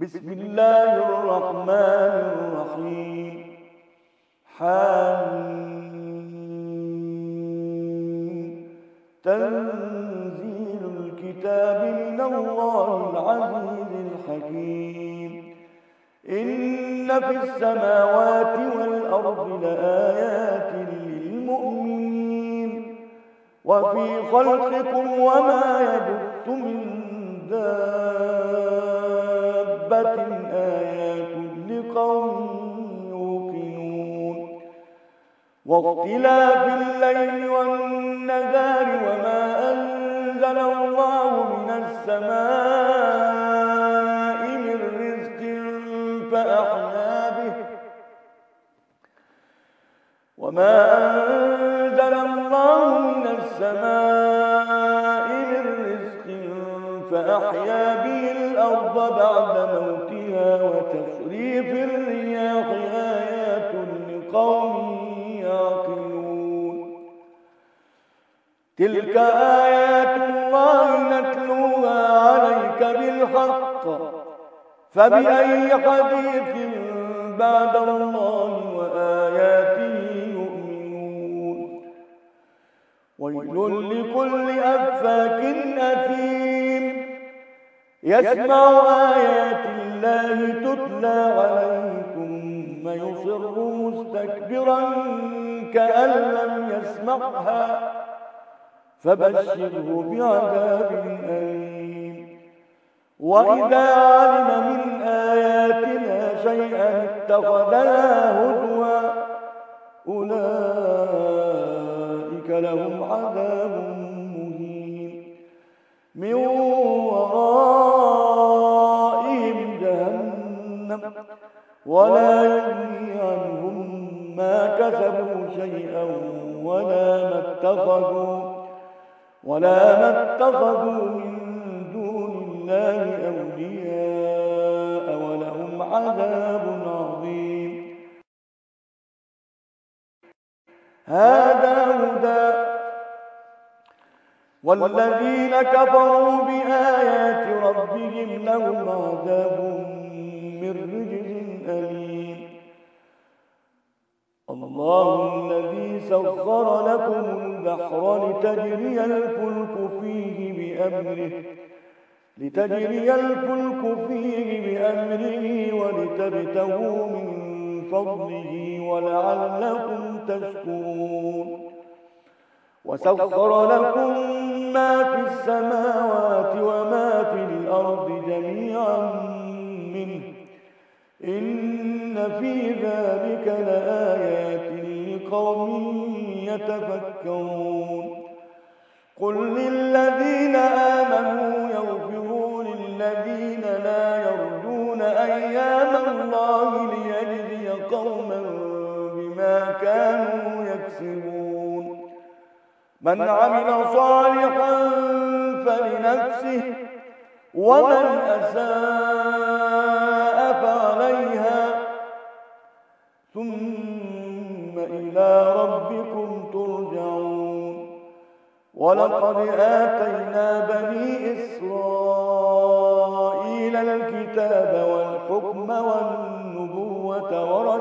بسم الله الرحمن الرحيم. حميم. تنزيل الكتاب من الله العزيز الحكيم. إن في السماوات والأرض لآيات للمؤمنين وفي خلقكم وما يبث من دابة آيات لقوم يوقنون. واختلاف الليل والنهار وما أنزل الله من السماء من رزق فأحيا به الأرض بعد موتها وتصريف الرياح آيات لقوم يعقلون. تلك آيات الله نتلوها عليك بالحق فبأي حديث بعد الله وآياته يؤمنون. ويل لكل أفاك أثيم يسمع آيات الله تتلى عليه ثم يصر مستكبرا كأن لم يسمعها فبشره بعذاب أليم. وإذا علم من آياتنا شيئا اتخذها هزوا أولئك لهم عذاب مهين من ورائهم جهنم ولا يغني عنهم ما كسبوا شيئا ولا ما اتخذوا من دون الله أولياء ولهم عذاب عظيم. هذا هدى والذين كفروا بآيات ربهم لهم عذاب من رجز أليم. الله الذي سخر لكم البحر لتجري الفلك فيه بأمره ولتبتغوا من فضله ولعلكم تشكرون. وسخر لكم ما في السماوات وما في الأرض جميعا منه إن في ذلك لآيات لقوم يتفكرون. قل للذين آمنوا يغفروا للذين لا يرجون أيام الله ليجزي قوما بما كانوا يكسبون. من عمل صالحا فلنفسه ومن أساء فعليها ثم إلى ربكم ترجعون. ولقد آتينا بني إسرائيل الكتاب والحكم والنبوة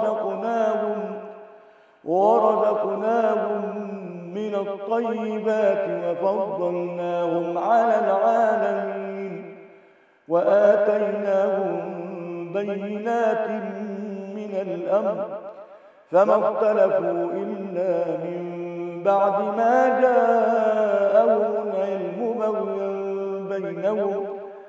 ورزقناهم من الطيبات وفضلناهم على العالمين وآتيناهم بينات من الأمر فما اختلفوا إلا من بعد ما جاءهم العلم بغيا بينهم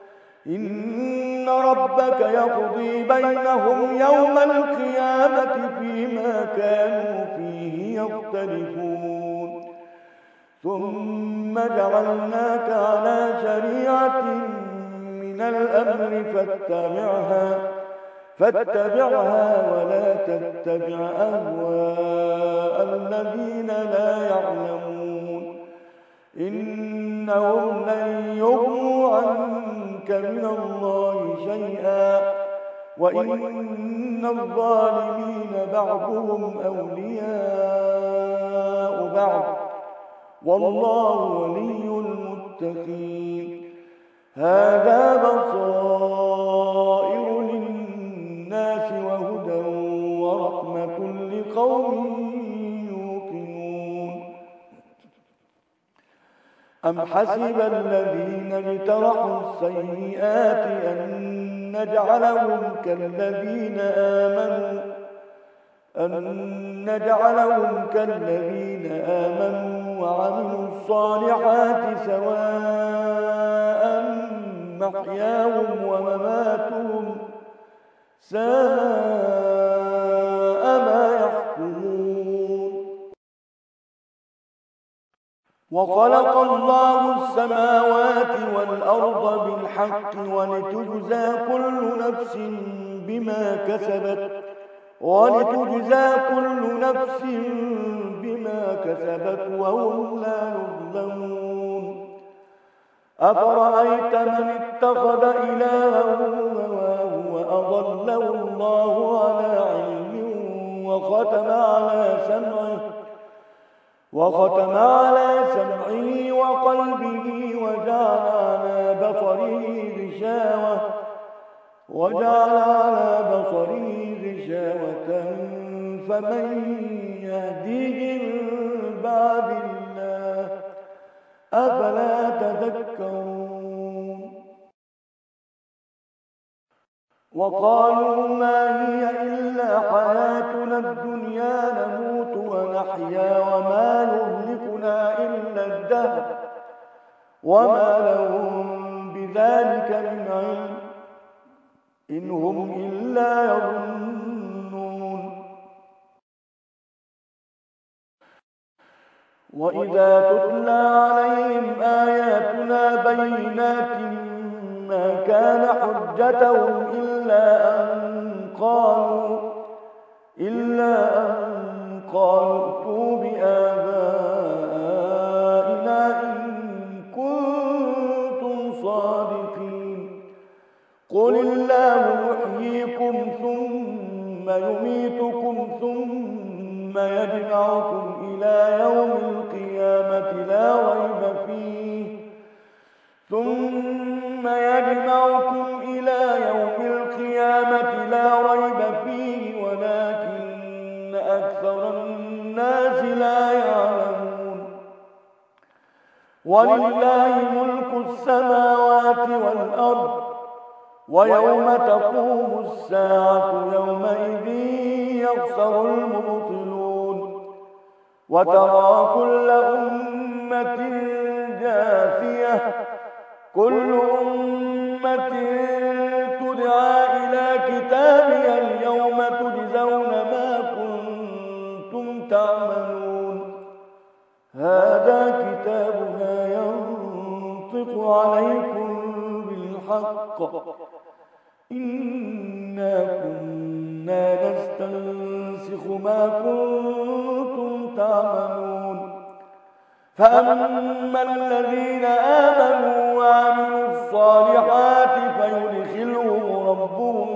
إن ربك يقضي بينهم يوم القيامة فيما كانوا فيه يختلفون. ثم جعلناك على شريعة من الأمر فاتبعها ولا تتبع أهواء الذين لا يعلمون إنهم لن يغنوا عنك من الله شيئا وإن الظالمين بعضهم أولياء بعض والله ولي المتقين. هذا بصائر أم حسب الذين اجترحوا السيئات أن نجعلهم كالذين آمنوا وعملوا الصالحات سواء محياهم ومماتهم ساء ما يحكمون. وخلق الله السماوات والأرض بالحق ولتجزى كل نفس بما كسبت وهم لا يظلمون. أفرأيت من اتخذ إلهه هواه وأضله الله على علم وختم على سمعه وقلبه وجعل على بصره غشاوة فمن يهديه من بعد الله أفلا تذكرون. وقالوا ما هي إلا حياتنا الدنيا نموت ونحيا وما يهلكنا إلا الدهر وما لهم بذلك من علم إن هم إلا يظنون. وإذا تتلى عليهم آياتنا بينات ما كان حجتهم إلا أن قالوا ائتوا بآبائنا إن كنتم صادقين. قل الله يحييكم ثم يميتكم ثم يجمعكم إلى يوم القيامة لا ريب فيه ولكن أكثر الناس لا يعلمون. ولله ملك السماوات والأرض ويوم تقوم الساعة يومئذ يخسر المبطلون. وترى كل أمة جاثية كل أمة تدعى إلى كتابها اليوم تجزون ما كنتم تعملون. هذا كتابنا ينطق عليكم بالحق إنا كنا نستنسخ ما كنتم تعملون. فأما الذين آمنوا وعملوا الصالحات فيدخلهم ربهم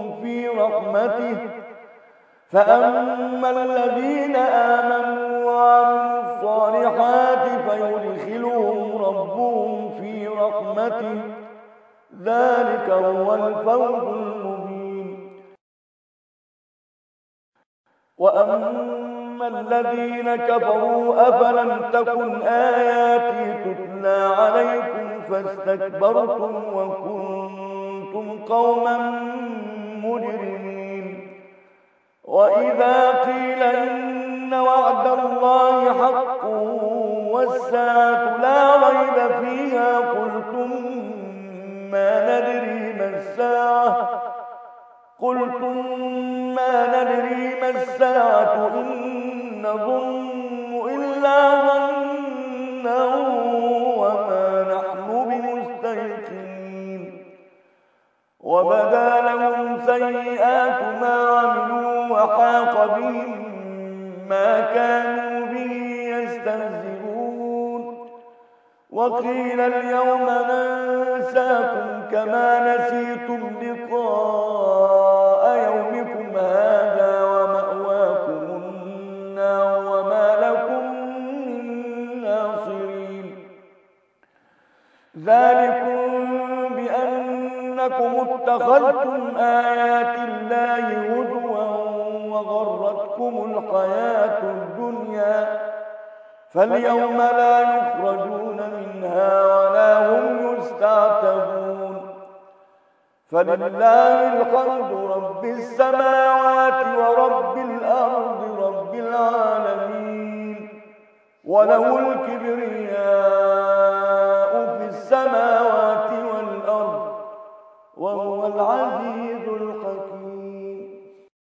في رحمته ذلك هو الفوز المبين. وأما الذين كفروا أفلم تكن آياتي تتلى عليكم فاستكبرتم وكنتم قوما مجرمين. وإذا قيل إن وعد الله حق والساعة لا ريب فيها قلتم ما ندري ما الساعة إن نظن إلا ظنا وما نحن بمستيقنين. وبدا لهم سيئات ما عملوا وحاق بهم ما كانوا به يستهزئون. وقيل اليوم ننساكم كما نسيتم لقاء يومكم هذا ومأواكم النار وما لكم من ناصرين. ذلكم بأنكم اتخذتم آيات الله هزوا وغرتكم الحياة الدنيا فاليوم لا يخرجون منها ولا هم يستعتبون فلله الحمد رب السماوات ورب الأرض رب العالمين وله الكبرياء